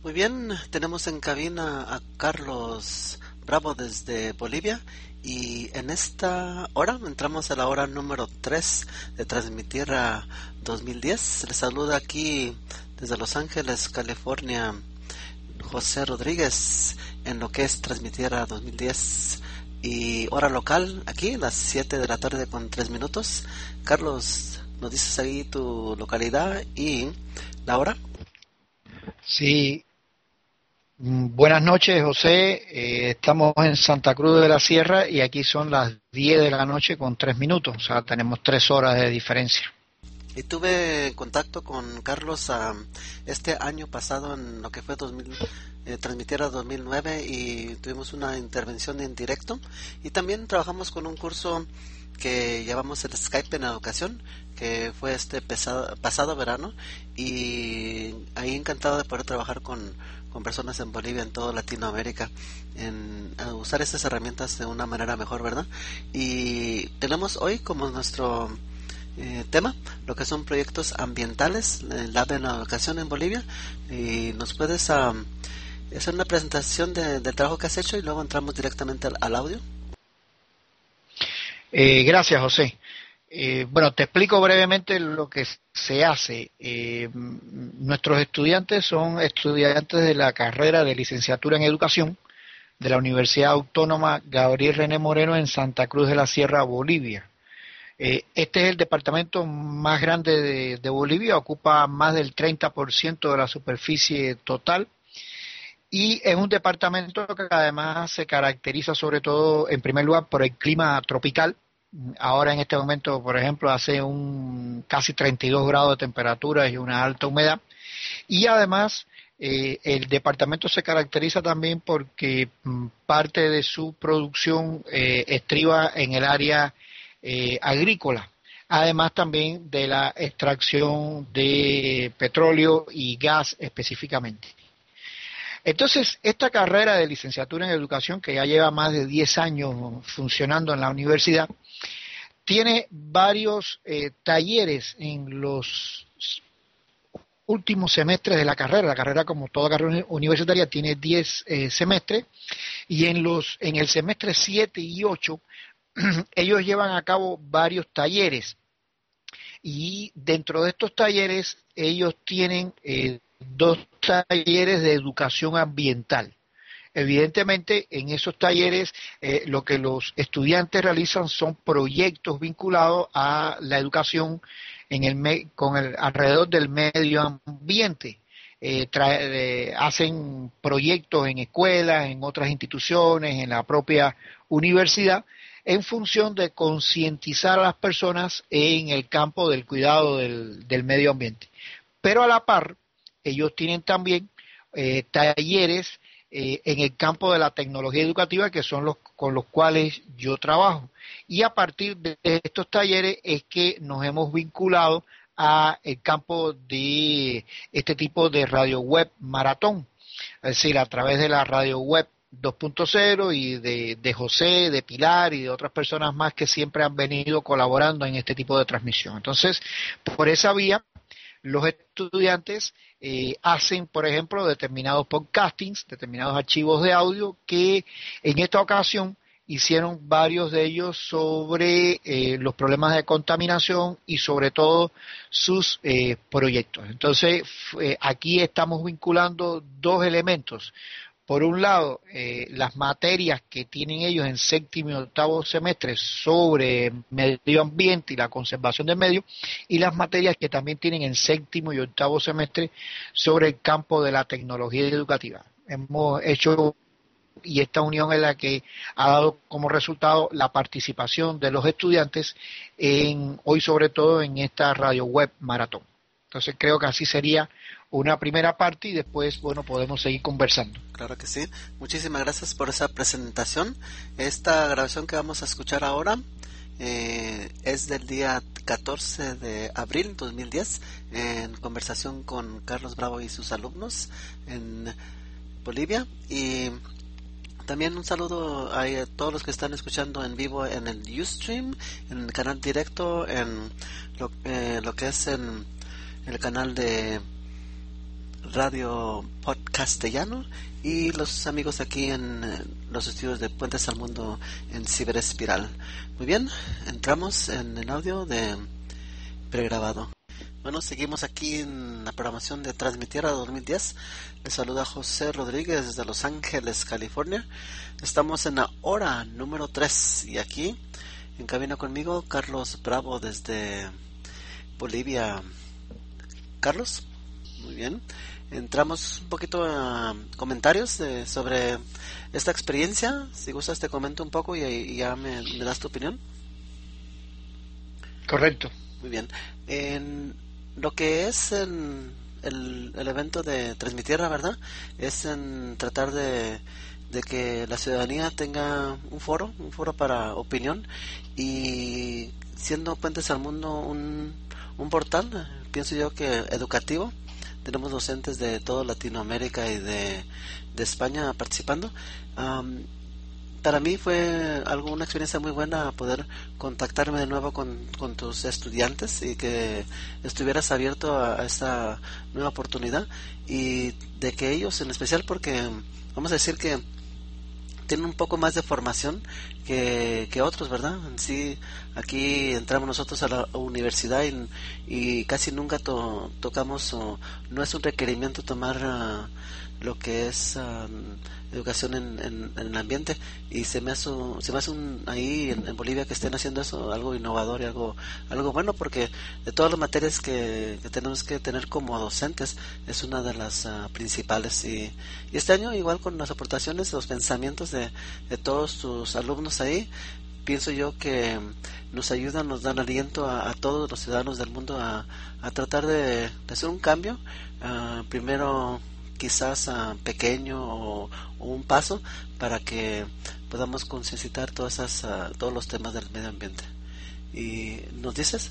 Muy bien, tenemos en cabina a Carlos Bravo desde Bolivia y en esta hora entramos a la hora número 3 de transmitir a 2010. Les saluda aquí desde Los Ángeles, California, José Rodríguez en lo que es transmitir a 2010 y hora local aquí las 7 de la tarde con 3 minutos. Carlos, ¿nos dices ahí tu localidad y la hora? Sí, buenas noches, José. Estamos en Santa Cruz de la Sierra y aquí son las 10 de la noche con 3 minutos, o sea, tenemos 3 horas de diferencia. Y tuve contacto con Carlos este año pasado en lo que fue 2000, transmitir a 2009 y tuvimos una intervención en directo y también trabajamos con un curso que llamamos el Skype en Educación, que fue pasado verano y ahí encantado de poder trabajar con personas en Bolivia, en toda Latinoamérica, en usar estas herramientas de una manera mejor, ¿verdad? Y tenemos hoy como nuestro tema, lo que son proyectos ambientales, el Lab en la Educación en Bolivia, y nos puedes hacer una presentación del trabajo que has hecho y luego entramos directamente al audio. Gracias, José. Bueno, te explico brevemente lo que se hace. Nuestros estudiantes son estudiantes de la carrera de licenciatura en Educación de la Universidad Autónoma Gabriel René Moreno en Santa Cruz de la Sierra, Bolivia. Este es el departamento más grande de Bolivia, ocupa más del 30% de la superficie total y es un departamento que además se caracteriza sobre todo, en primer lugar, por el clima tropical. Ahora en este momento, por ejemplo, hace casi 32 grados de temperatura y una alta humedad. Y además, el departamento se caracteriza también porque parte de su producción estriba en el área agrícola, además también de la extracción de petróleo y gas específicamente. Entonces, esta carrera de licenciatura en educación, que ya lleva más de 10 años funcionando en la universidad, tiene varios talleres en los últimos semestres de la carrera. La carrera, como toda carrera universitaria, tiene 10 semestres, y en el semestre 7 y 8 ellos llevan a cabo varios talleres y dentro de estos talleres ellos tienen 2 talleres de educación ambiental. Evidentemente, en esos talleres lo que los estudiantes realizan son proyectos vinculados a la educación alrededor del medio ambiente. Hacen proyectos en escuelas, en otras instituciones, en la propia universidad, en función de concientizar a las personas en el campo del cuidado del medio ambiente. Pero a la par, ellos tienen también talleres en el campo de la tecnología educativa, que son los con los cuales yo trabajo. Y a partir de estos talleres es que nos hemos vinculado a el campo de este tipo de radio web maratón, es decir, a través de la radio web 2.0 y de José, de Pilar y de otras personas más que siempre han venido colaborando en este tipo de transmisión. Entonces, por esa vía, los estudiantes hacen, por ejemplo, determinados podcastings, determinados archivos de audio que en esta ocasión hicieron varios de ellos sobre los problemas de contaminación y sobre todo sus proyectos. Entonces, aquí estamos vinculando 2 elementos. Por un lado, las materias que tienen ellos en séptimo y octavo semestre sobre medio ambiente y la conservación del medio, y las materias que también tienen en séptimo y octavo semestre sobre el campo de la tecnología educativa. Hemos hecho, y esta unión es la que ha dado como resultado la participación de los estudiantes hoy sobre todo en esta radio web maratón. Entonces creo que así sería una primera parte y después, bueno, podemos seguir conversando. Claro que sí. Muchísimas gracias por esa presentación. Esta grabación que vamos a escuchar ahora es del día 14 de abril 2010 en conversación con Carlos Bravo y sus alumnos en Bolivia. Y también un saludo a todos los que están escuchando en vivo en el Ustream, en el canal directo, en lo que es en el canal de Radio Podcast castellano y los amigos aquí en los estudios de Puentes al Mundo en Ciberespiral. Muy bien, entramos en el audio de pregrabado. Bueno, seguimos aquí en la programación de Transmitiera 2010. Les saluda José Rodríguez desde Los Ángeles, California. Estamos en la hora número 3 y aquí en cabina conmigo Carlos Bravo desde Bolivia. Carlos, muy bien. Entramos un poquito a comentarios sobre esta experiencia. Si gustas te comento un poco y ya me das tu opinión. Correcto. Muy bien. En lo que es el evento de Transmitierra, ¿verdad? Es en tratar de que la ciudadanía tenga un foro para opinión, y siendo Puentes al Mundo un portal, pienso yo que educativo. Tenemos docentes de toda Latinoamérica y de España participando. Para mí fue una experiencia muy buena poder contactarme de nuevo con tus estudiantes y que estuvieras abierto a esta nueva oportunidad, y de que ellos en especial, porque vamos a decir que tienen un poco más de formación que otros, ¿verdad? En sí, aquí entramos nosotros a la universidad y casi nunca tocamos, o no es un requerimiento tomar lo que es educación en el ambiente, y se me hace ahí en Bolivia que estén haciendo eso algo innovador y algo bueno, porque de todas las materias que tenemos que tener como docentes es una de las principales, y este año igual con las aportaciones, los pensamientos de todos tus alumnos ahí, pienso yo que nos ayudan, nos dan aliento a todos los ciudadanos del mundo a tratar de hacer un cambio, primero quizás pequeño o un paso, para que podamos concienciar todos los temas del medio ambiente. ¿Y nos dices?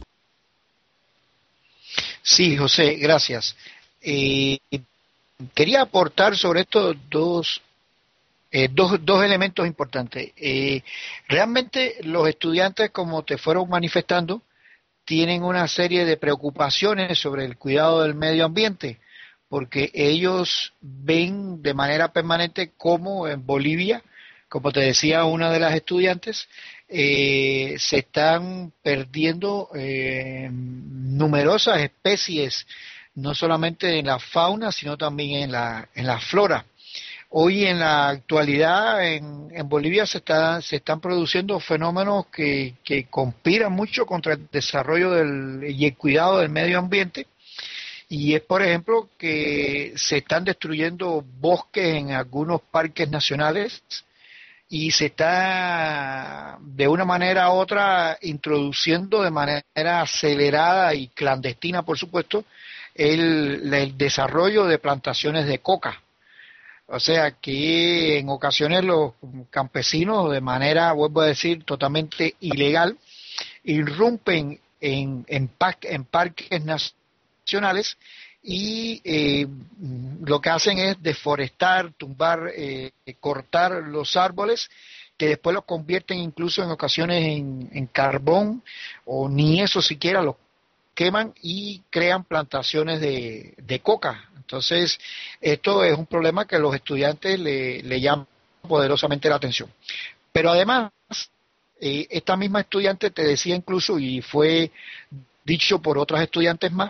Sí, José, gracias. Quería aportar sobre estos dos elementos importantes. Realmente los estudiantes, como te fueron manifestando, tienen una serie de preocupaciones sobre el cuidado del medio ambiente, porque ellos ven de manera permanente cómo en Bolivia, como te decía una de las estudiantes, se están perdiendo numerosas especies, no solamente en la fauna, sino también en la flora. Hoy en la actualidad en Bolivia se están produciendo fenómenos que conspiran mucho contra el desarrollo y el cuidado del medio ambiente, y es, por ejemplo, que se están destruyendo bosques en algunos parques nacionales, y se está de una manera u otra introduciendo de manera acelerada y clandestina, por supuesto, el desarrollo de plantaciones de coca. O sea que en ocasiones los campesinos, de manera, vuelvo a decir, totalmente ilegal, irrumpen en parques nacionales y lo que hacen es deforestar, tumbar, cortar los árboles, que después los convierten incluso en ocasiones en carbón, o ni eso siquiera, los queman y crean plantaciones de coca. Entonces, esto es un problema que los estudiantes le llaman poderosamente la atención. Pero además, esta misma estudiante te decía incluso, y fue dicho por otras estudiantes más,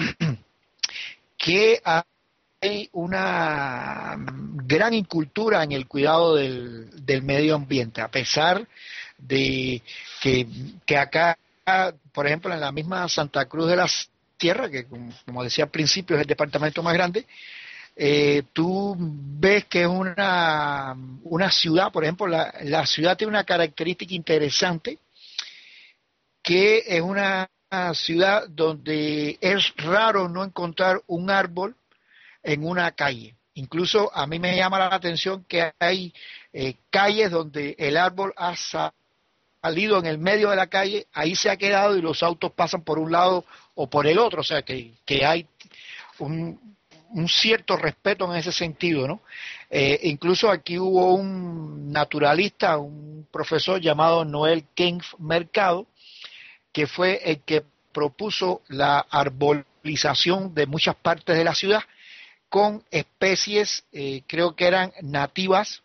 que hay una gran incultura en el cuidado del medio ambiente, a pesar de que acá, por ejemplo, en la misma Santa Cruz de la Sierra, que como decía al principio es el departamento más grande, tú ves que es una ciudad, por ejemplo, la ciudad tiene una característica interesante, que es una ciudad donde es raro no encontrar un árbol en una calle. Incluso a mí me llama la atención que hay calles donde el árbol ha salido en el medio de la calle, ahí se ha quedado y los autos pasan por un lado o por el otro, o sea que hay un cierto respeto en ese sentido, ¿no? Incluso aquí hubo un naturalista, un profesor llamado Noel Kempf Mercado, que fue el que propuso la arbolización de muchas partes de la ciudad, con especies, creo que eran nativas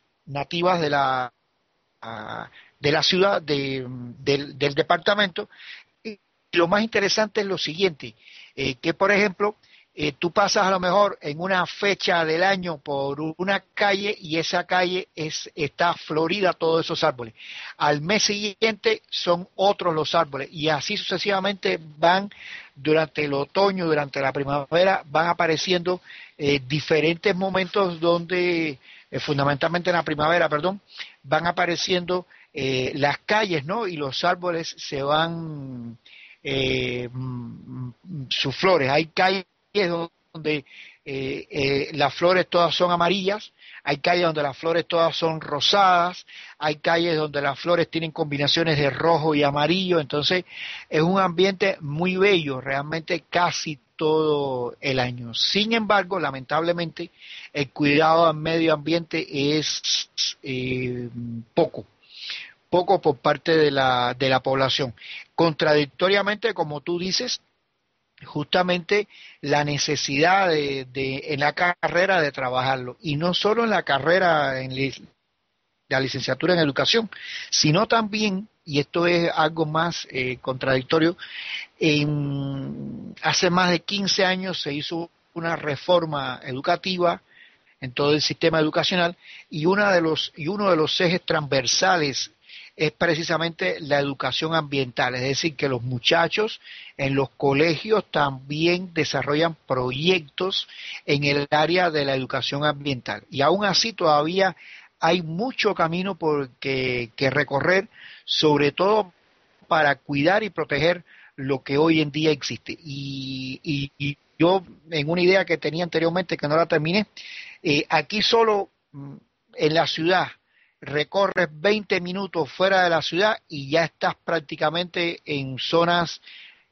de la ciudad, del departamento. Y lo más interesante es lo siguiente, que por ejemplo, tú pasas a lo mejor en una fecha del año por una calle y esa calle está florida todos esos árboles. Al mes siguiente son otros los árboles y así sucesivamente van durante el otoño, durante la primavera, van apareciendo diferentes momentos donde, fundamentalmente en la primavera, perdón, van apareciendo las calles, ¿no? Y los árboles se van, sus flores. Hay calles donde las flores todas son amarillas, hay calles donde las flores todas son rosadas, hay calles donde las flores tienen combinaciones de rojo y amarillo, entonces es un ambiente muy bello, realmente casi todo el año. Sin embargo, lamentablemente, el cuidado al medio ambiente es poco por parte de la población. Contradictoriamente, como tú dices, justamente la necesidad en la carrera de trabajarlo, y no solo en la carrera, la licenciatura en educación, sino también, y esto es algo más contradictorio, hace más de 15 años se hizo una reforma educativa en todo el sistema educacional y uno de los ejes transversales es precisamente la educación ambiental, es decir, que los muchachos en los colegios también desarrollan proyectos en el área de la educación ambiental. Y aún así todavía hay mucho camino que recorrer, sobre todo para cuidar y proteger lo que hoy en día existe. Y yo, en una idea que tenía anteriormente, que no la terminé, aquí solo en la ciudad, recorres 20 minutos fuera de la ciudad y ya estás prácticamente en zonas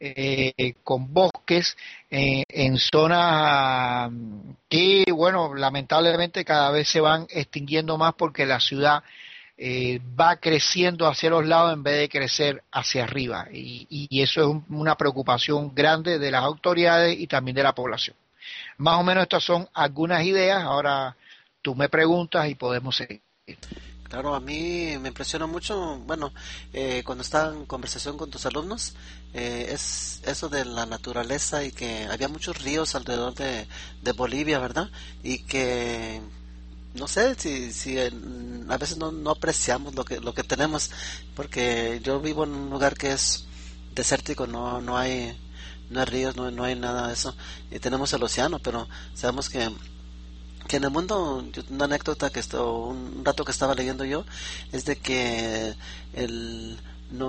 con bosques, en zonas que, bueno, lamentablemente cada vez se van extinguiendo más porque la ciudad va creciendo hacia los lados en vez de crecer hacia arriba. Y eso es una preocupación grande de las autoridades y también de la población. Más o menos estas son algunas ideas. Ahora tú me preguntas y podemos seguir. Claro, a mí me impresiona mucho, bueno, cuando estaba en conversación con tus alumnos, es eso de la naturaleza y que había muchos ríos alrededor de Bolivia, ¿verdad? Y que, no sé, si a veces no apreciamos lo que tenemos, porque yo vivo en un lugar que es desértico, no hay ríos, no hay nada de eso, y tenemos el océano, pero sabemos que en el mundo, una anécdota un dato que estaba leyendo yo, es de que el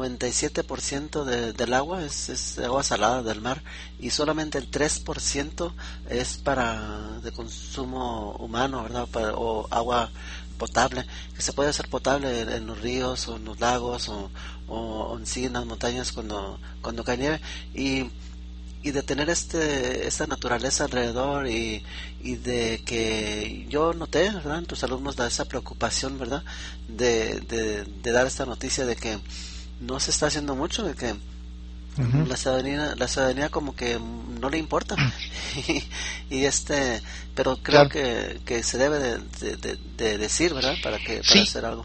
97% del agua es agua salada del mar y solamente el 3% es de consumo humano, ¿verdad? O agua potable, que se puede hacer potable en los ríos o en los lagos o en sí en las montañas cuando cae nieve. Y de tener esta naturaleza alrededor y de que yo noté, ¿verdad?, en tus alumnos da esa preocupación, ¿verdad?, de dar esta noticia de que no se está haciendo mucho, de que la ciudadanía como que no le importa pero creo que se debe de decir, ¿verdad?, para hacer algo.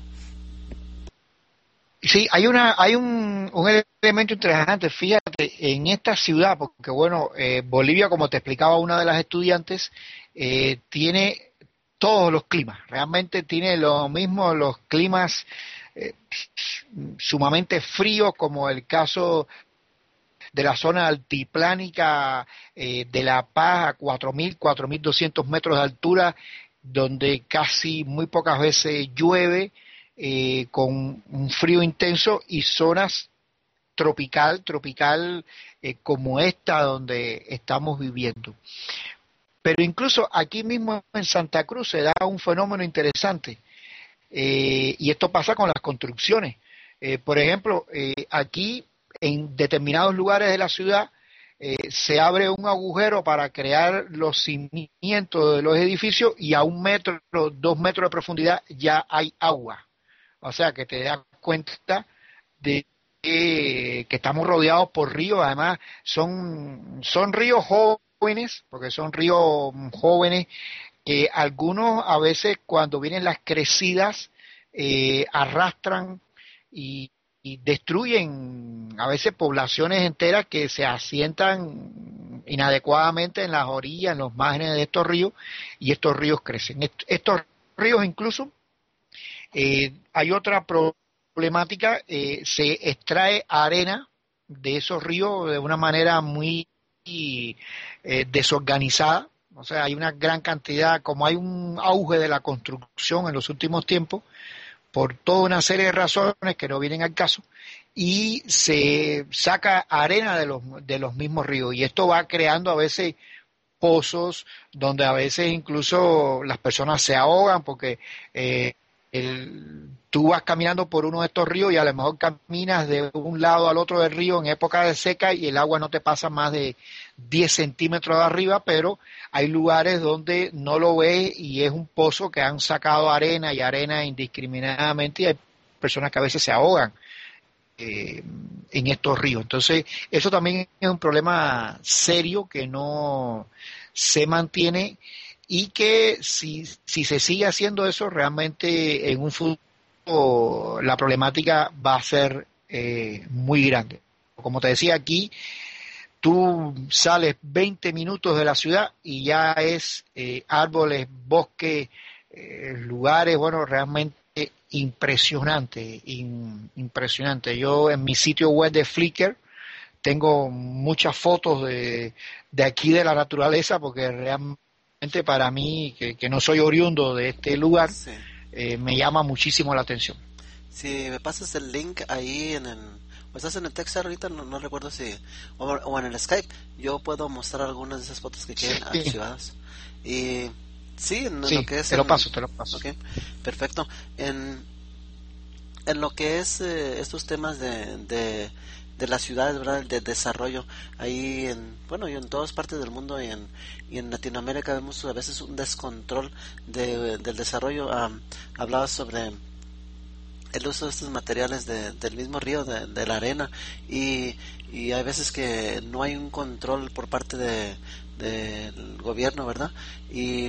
Sí, hay un elemento interesante, fíjate, en esta ciudad, porque bueno, Bolivia, como te explicaba una de las estudiantes, tiene todos los climas, realmente tiene lo mismo, los climas sumamente fríos, como el caso de la zona altiplánica de La Paz a 4.200 metros de altura, donde casi muy pocas veces llueve, con un frío intenso, y zonas tropical como esta donde estamos viviendo. Pero incluso aquí mismo en Santa Cruz se da un fenómeno interesante, y esto pasa con las construcciones. Por ejemplo, aquí en determinados lugares de la ciudad se abre un agujero para crear los cimientos de los edificios y a 1 metro, 2 metros de profundidad ya hay agua. O sea que te das cuenta de que estamos rodeados por ríos, además son ríos jóvenes jóvenes, porque son ríos jóvenes, que algunos a veces cuando vienen las crecidas arrastran y destruyen a veces poblaciones enteras que se asientan inadecuadamente en las orillas, en los márgenes de estos ríos, y estos ríos crecen. Estos ríos incluso, hay otra problemática, se extrae arena de esos ríos de una manera muy desorganizada. O sea, hay una gran cantidad, como hay un auge de la construcción en los últimos tiempos, por toda una serie de razones que no vienen al caso, y se saca arena de los mismos ríos, y esto va creando a veces pozos donde a veces incluso las personas se ahogan porque tú vas caminando por uno de estos ríos y a lo mejor caminas de un lado al otro del río en época de seca y el agua no te pasa más de 10 centímetros de arriba, pero hay lugares donde no lo ves y es un pozo que han sacado arena y arena indiscriminadamente, y hay personas que a veces se ahogan en estos ríos. Entonces, eso también es un problema serio que no se mantiene, y que si se sigue haciendo eso, realmente en un futuro la problemática va a ser muy grande. Como te decía, aquí tú sales 20 minutos de la ciudad y ya es árboles, bosques, lugares, bueno, realmente impresionante, impresionante. Yo en mi sitio web de Flickr tengo muchas fotos de aquí de la naturaleza, porque realmente para mí, que no soy oriundo de este lugar, Sí. Me llama muchísimo la atención. Si me pasas el link ahí o estás en el text ahorita, no recuerdo si, o en el Skype, yo puedo mostrar algunas de esas fotos que queden archivadas. Y sí, en Sí, lo que es... te lo paso. Ok, perfecto. En lo que es estos temas de las ciudades, ¿verdad? De desarrollo, ahí y en todas partes del mundo y en Latinoamérica vemos a veces un descontrol del desarrollo. Hablaba sobre el uso de estos materiales del mismo río, de la arena, y hay veces que no hay un control por parte del gobierno, ¿verdad? Y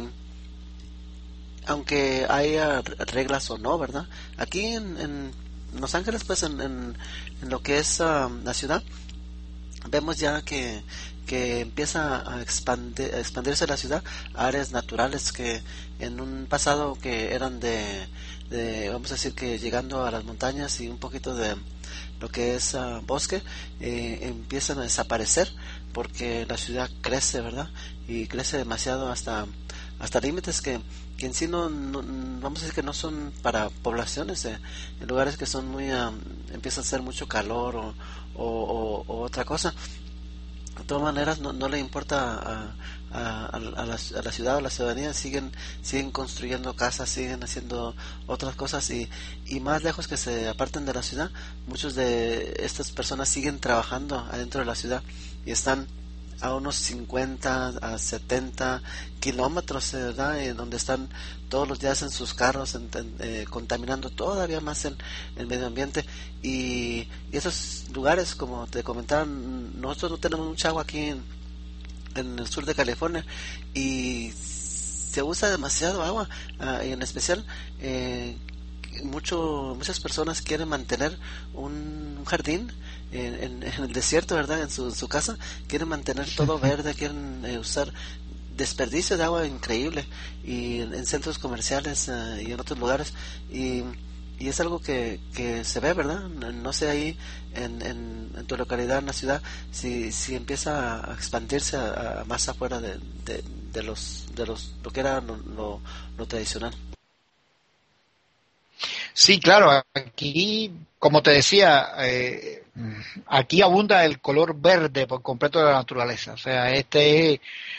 aunque haya reglas o no, ¿verdad? Aquí en Los Ángeles, pues en lo que es la ciudad, vemos ya que empieza a expandirse la ciudad a áreas naturales que en un pasado que eran vamos a decir que llegando a las montañas y un poquito de lo que es bosque, empiezan a desaparecer porque la ciudad crece, ¿verdad? Y crece demasiado hasta límites que en sí vamos a decir que no son para poblaciones, en lugares que son empieza a hacer mucho calor o otra cosa. De todas maneras no le importa a la ciudad o la ciudadanía, siguen construyendo casas, siguen haciendo otras cosas, y más lejos que se aparten de la ciudad, muchos de estas personas siguen trabajando adentro de la ciudad y están a unos 50 a 70 kilómetros, ¿verdad? Donde están todos los días en sus carros, contaminando todavía más el medio ambiente, y esos lugares, como te comentaba, nosotros no tenemos mucha agua aquí en el sur de California, y se usa demasiado agua, y en especial muchas personas quieren mantener un jardín en el desierto, ¿verdad? En su casa quieren mantener todo verde, quieren usar desperdicio de agua increíble, y en centros comerciales y en otros lugares, y es algo que se ve, ¿verdad? No sé ahí en tu localidad, en la ciudad, si empieza a expandirse a más afuera de lo que era lo tradicional. Sí, claro, aquí, como te decía, aquí abunda el color verde por completo de la naturaleza. O sea, este es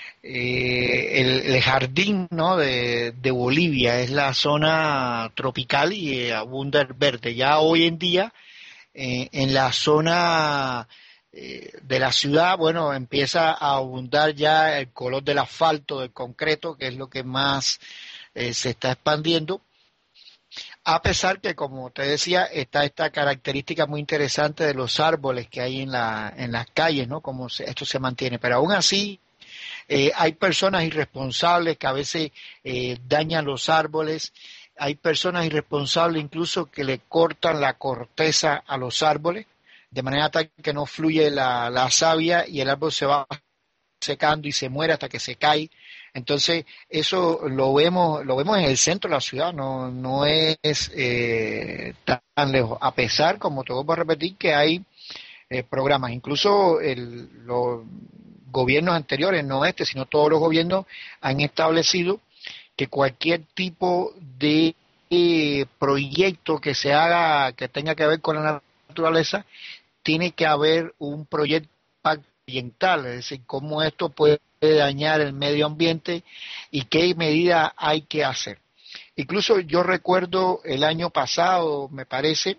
el jardín, ¿no? de Bolivia, es la zona tropical y abunda el verde. Ya hoy en día, en la zona de la ciudad, bueno, empieza a abundar ya el color del asfalto, del concreto, que es lo que más se está expandiendo. A pesar que, como te decía, está esta característica muy interesante de los árboles que hay en las calles, ¿no? Esto se mantiene. Pero aún así, Hay personas irresponsables que a veces dañan los árboles. Hay personas irresponsables incluso que le cortan la corteza a los árboles, de manera tal que no fluye la savia y el árbol se va secando y se muere hasta que se cae. Entonces, eso lo vemos en el centro de la ciudad, no es tan lejos, a pesar, como te vuelvo a repetir, que hay programas. Incluso los gobiernos anteriores, no este, sino todos los gobiernos han establecido que cualquier tipo de proyecto que se haga, que tenga que ver con la naturaleza, tiene que haber un proyecto ambiental, es decir, cómo esto puede dañar el medio ambiente y qué medidas hay que hacer. Incluso yo recuerdo el año pasado, me parece,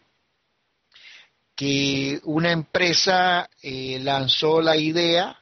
que una empresa lanzó la idea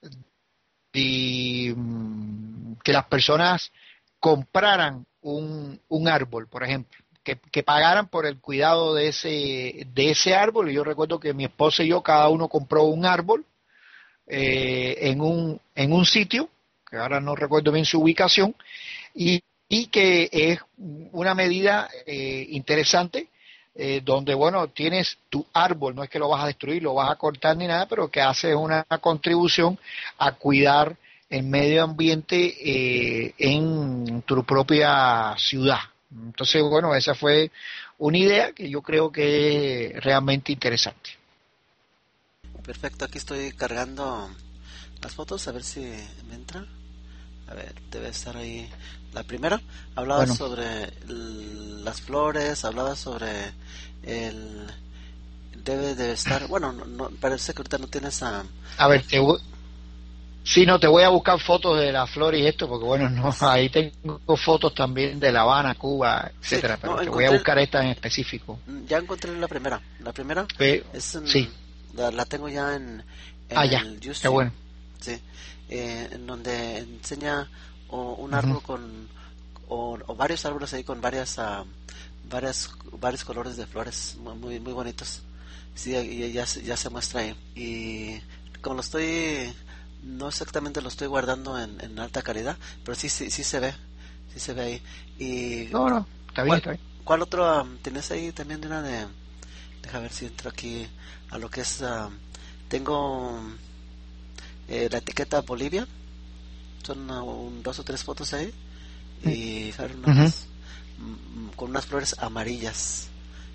de que las personas compraran un árbol, por ejemplo, que pagaran por el cuidado de ese árbol. Y yo recuerdo que mi esposa y yo, cada uno compró un árbol en un sitio, que ahora no recuerdo bien su ubicación, y que es una medida interesante, donde, bueno, tienes tu árbol, no es que lo vas a destruir, lo vas a cortar ni nada, pero que haces una contribución a cuidar el medio ambiente en tu propia ciudad. Entonces, bueno, esa fue una idea que yo creo que es realmente interesante. Perfecto, aquí estoy cargando las fotos, a ver si me entra. A ver, debe estar ahí. La primera, hablaba sobre las flores, hablaba sobre el... Debe de estar... Bueno, no, parece que ahorita no tienes a... A ver, sí, no, te voy a buscar fotos de las flores y esto, porque bueno, no, ahí tengo fotos también de La Habana, Cuba, etcétera, sí, pero no, te voy a buscar esta en específico. Ya encontré la primera. La primera es sí. La tengo ya en ya, el qué bueno. Sí, en donde enseña un árbol o varios árboles ahí con varios colores de flores muy bonitos. Sí, y ya se muestra ahí. Y como no exactamente lo estoy guardando en alta calidad, pero sí se ve ahí. Y no, está bien. ¿Cuál otro tienes ahí también de una deja ver si entro aquí a lo que es tengo la etiqueta Bolivia, son 2 o 3 fotos ahí y con unas flores amarillas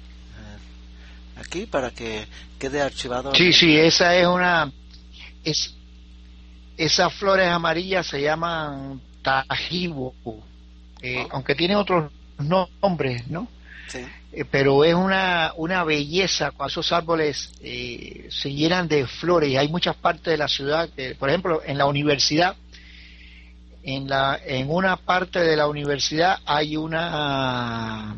aquí para que quede archivado. Sí, esa es esas flores amarillas se llaman tajibo, aunque tienen otros nombres, ¿no? Sí. Pero es una belleza cuando esos árboles se llenan de flores. Y hay muchas partes de la ciudad, por ejemplo, en la universidad, en una parte de la universidad hay una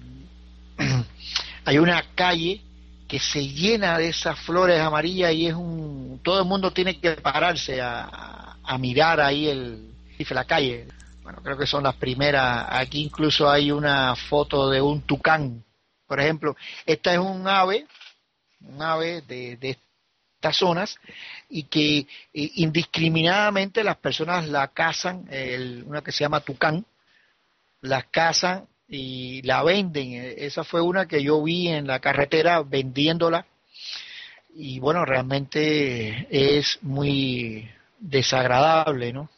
calle que se llena de esas flores amarillas y todo el mundo tiene que pararse a mirar ahí la calle. Bueno, creo que son las primeras. Aquí incluso hay una foto de un tucán, por ejemplo. Esta es un ave de estas zonas, y que indiscriminadamente las personas la cazan, una que se llama tucán, la cazan y la venden. Esa fue una que yo vi en la carretera vendiéndola, y bueno, realmente es muy desagradable, ¿no?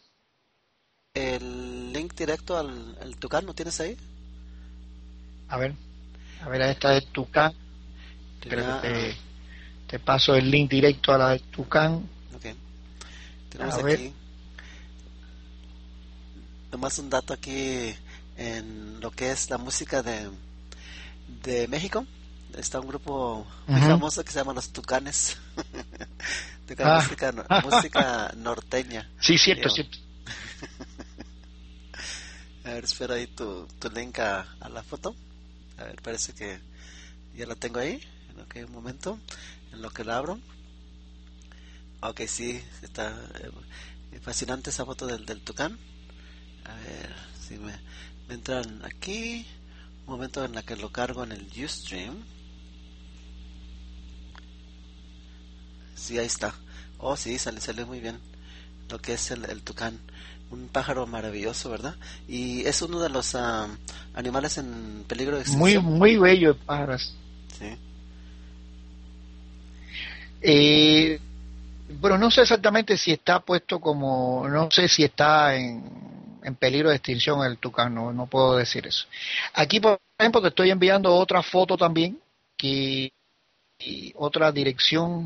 El link directo al tucán, ¿lo tienes ahí? A ver, esta de tucán. Creo que te paso el link directo a la de tucán. Ok. Tenemos aquí nomás un dato aquí en lo que es la música de México. Está un grupo muy famoso que se llama Los Tucanes. Música norteña. Sí, cierto. A ver, espera ahí tu link a la foto. A ver, parece que ya la tengo ahí. Ok, un momento, en lo que la abro. Ok, sí, está fascinante esa foto del tucán. A ver, si me entran aquí. Un momento en la que lo cargo en el Ustream. Sí, ahí está. Oh, sí, sale muy bien lo que es el tucán, un pájaro maravilloso, ¿verdad? Y es uno de los animales en peligro de Muy, extinción. muy bello el pájaro. Sí. Bueno, no sé exactamente si está puesto como, no sé si está en peligro de extinción el tucán, no, no puedo decir eso. Aquí, por ejemplo, te estoy enviando otra foto también, y otra dirección.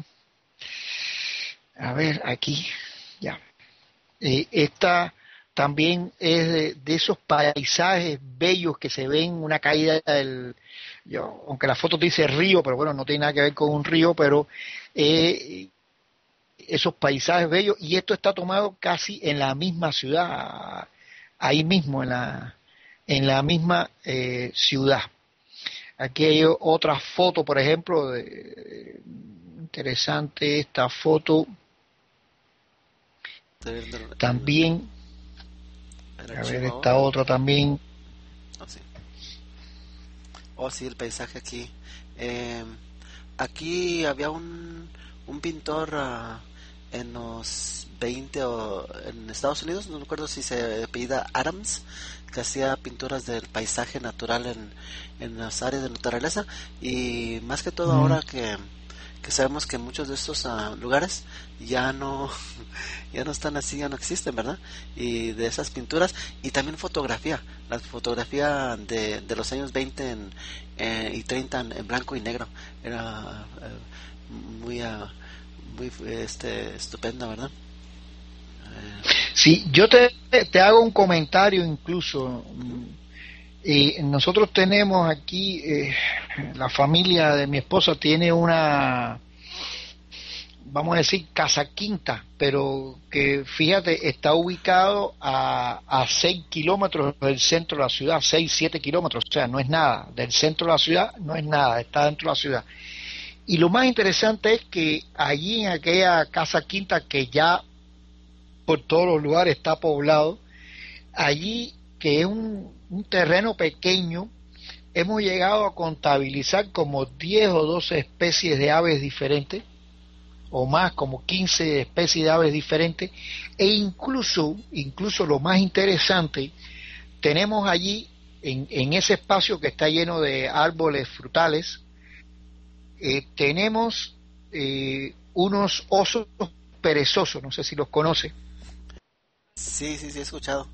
A ver, aquí, ya. Esta también es de esos paisajes bellos que se ven una caída del, aunque la foto dice río, pero bueno, no tiene nada que ver con un río, pero eh, esos paisajes bellos, y esto está tomado casi en la misma ciudad, ahí mismo en la misma ciudad. Aquí hay otra foto, por ejemplo, interesante esta foto Estoy viendo también. el A ver, archivo esta ahora. otra también. Oh, sí. Oh, sí, el paisaje aquí. Eh, Aquí había un pintor en los 20 o en Estados Unidos, no recuerdo si se apellida Adams, que hacía pinturas del paisaje natural en las áreas de naturaleza, y más que todo Mm, ahora que sabemos que muchos de estos lugares ya no ya no están así, ya no existen, ¿verdad? Y de esas pinturas y también fotografía, la fotografía de los años 20 y 30 en blanco y negro era muy muy estupenda, ¿verdad? sí, yo te hago un comentario incluso. Nosotros tenemos aquí, la familia de mi esposa tiene una, vamos a decir, casa quinta, pero que fíjate, está ubicado a 6 kilómetros del centro de la ciudad, 6 7 kilómetros, o sea, no es nada, del centro de la ciudad no es nada, está dentro de la ciudad. Y lo más interesante es que allí en aquella casa quinta que ya por todos los lugares está poblado, allí que es un terreno pequeño, hemos llegado a contabilizar como 10 o 12 especies de aves diferentes, o más, como 15 especies de aves diferentes, e incluso lo más interesante, tenemos allí, en ese espacio que está lleno de árboles frutales, tenemos unos osos perezosos, no sé si los conoce. Sí, sí, sí, he escuchado.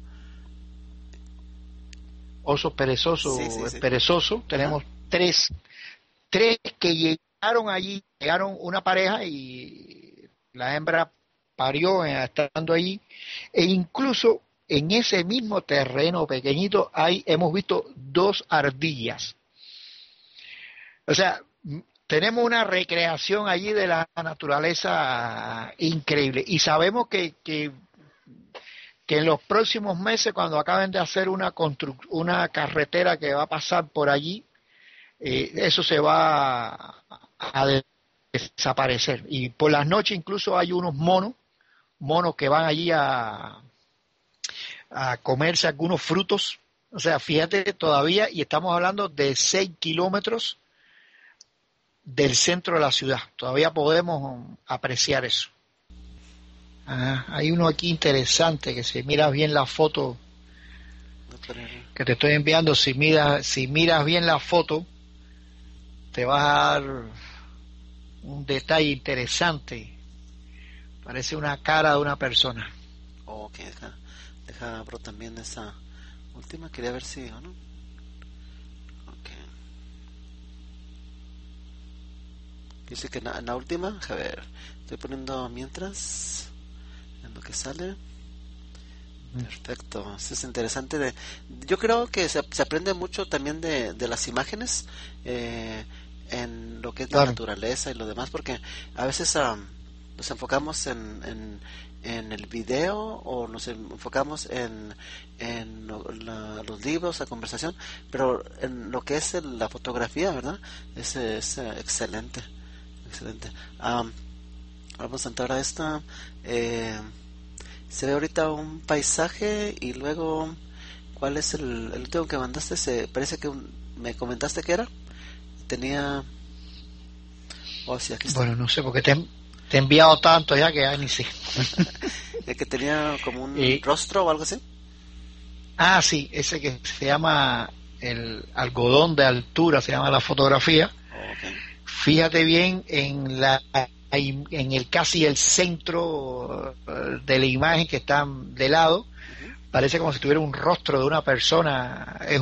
Oso Sí, sí, perezoso, sí. perezoso, Ajá. tenemos tres que llegaron allí, llegaron una pareja y la hembra parió estando allí, e incluso en ese mismo terreno pequeñito hemos visto dos ardillas. O sea, tenemos una recreación allí de la naturaleza increíble, y sabemos que en los próximos meses, cuando acaben de hacer una carretera que va a pasar por allí, eso se va a desaparecer. Y por las noches incluso hay unos monos que van allí a comerse algunos frutos. O sea, fíjate todavía, y estamos hablando de 6 kilómetros del centro de la ciudad. Todavía podemos apreciar eso. Hay uno aquí interesante que si miras bien la foto Voy a poner- que te estoy enviando, si miras bien la foto, te vas a dar un detalle interesante. Parece una cara de una persona. oh, ok, abro también esa última, quería ver si o no. Ok. Dice que en la última, a ver, estoy poniendo mientras en lo que sale. Perfecto, eso es interesante. Yo creo que se aprende mucho también de las imágenes eh, en lo que es la Claro. naturaleza y lo demás, porque a veces nos enfocamos en el video o nos enfocamos en los libros, la conversación, pero en lo que es la fotografía, ¿verdad? Es excelente, excelente. Vamos a entrar a esta. Eh, Se ve ahorita un paisaje y luego, ¿cuál es el último que mandaste? Parece que me comentaste que era. Tenía... Oh, sí, aquí está. Bueno, no sé, porque Te he enviado tanto ya que ya ni sé. El que tenía como un rostro o algo así. Sí, ese que se llama el algodón de altura, se llama la fotografía. Okay. Fíjate bien en el casi el centro de la imagen que está de lado. Parece como si tuviera un rostro de una persona. Es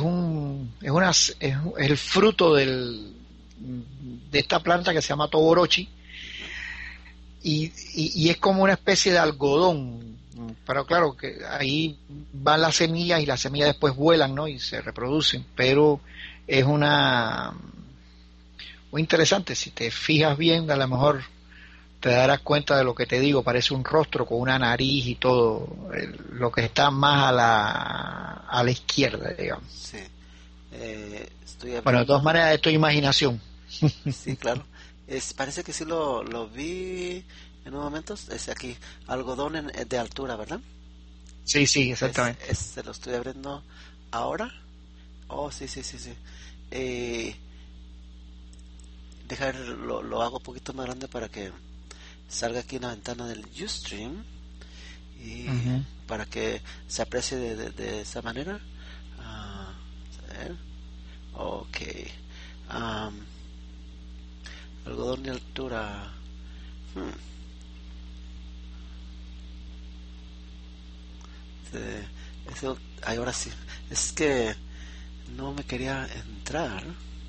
el fruto de esta planta que se llama Toborochi, y es como una especie de algodón, pero claro que ahí van las semillas y las semillas después vuelan, ¿no? Y se reproducen, pero es muy interesante. Si te fijas bien, a lo mejor te darás cuenta de lo que te digo. Parece un rostro con una nariz y todo, lo que está más a la izquierda, digamos. Sí. Bueno, de todas maneras, esto es imaginación. Sí, claro. Parece que sí lo vi en un momento. Es aquí, algodón de altura, ¿verdad? Sí, exactamente. Se lo estoy abriendo ahora. Oh, sí. Lo hago un poquito más grande para que salga aquí en la ventana del Ustream y para que se aprecie de esa manera. A ver. Ok. Algodón de altura. Ahora sí. Es que no me quería entrar.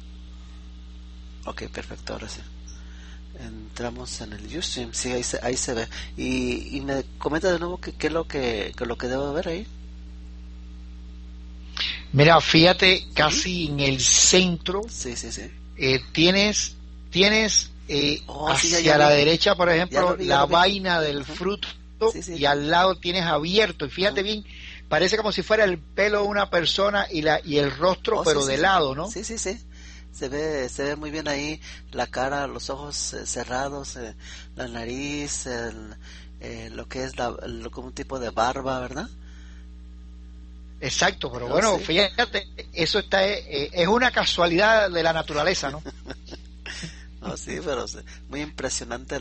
Ok, perfecto, ahora sí. Entramos en el Ustream, sí, ahí se ve. Y me comenta de nuevo qué es lo que debo ver ahí. Mira, fíjate, casi en el centro. Sí. Tienes hacia ya la vi. derecha, por ejemplo, la vaina del Ajá. fruto, Sí. y al lado tienes abierto. Y fíjate bien, parece como si fuera el pelo de una persona y el rostro, pero de lado, ¿no? Sí. Se ve muy bien ahí la cara, los ojos cerrados, la nariz, lo que es como un tipo de barba, ¿verdad? Exacto, pero bueno, sí. Fíjate, eso es una casualidad de la naturaleza, ¿no? No, sí, pero muy impresionante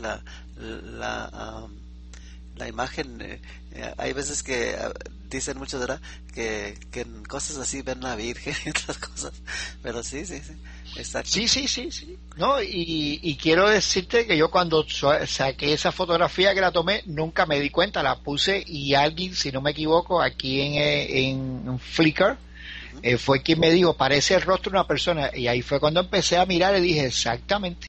la imagen. Hay veces que dicen muchos, ¿verdad? Que en cosas así ven la Virgen y otras cosas, pero sí, exacto. Sí. No, y quiero decirte que yo cuando saqué esa fotografía que la tomé, nunca me di cuenta, la puse y alguien, si no me equivoco, aquí en Flickr, fue quien me dijo, parece el rostro de una persona, y ahí fue cuando empecé a mirar y dije, exactamente.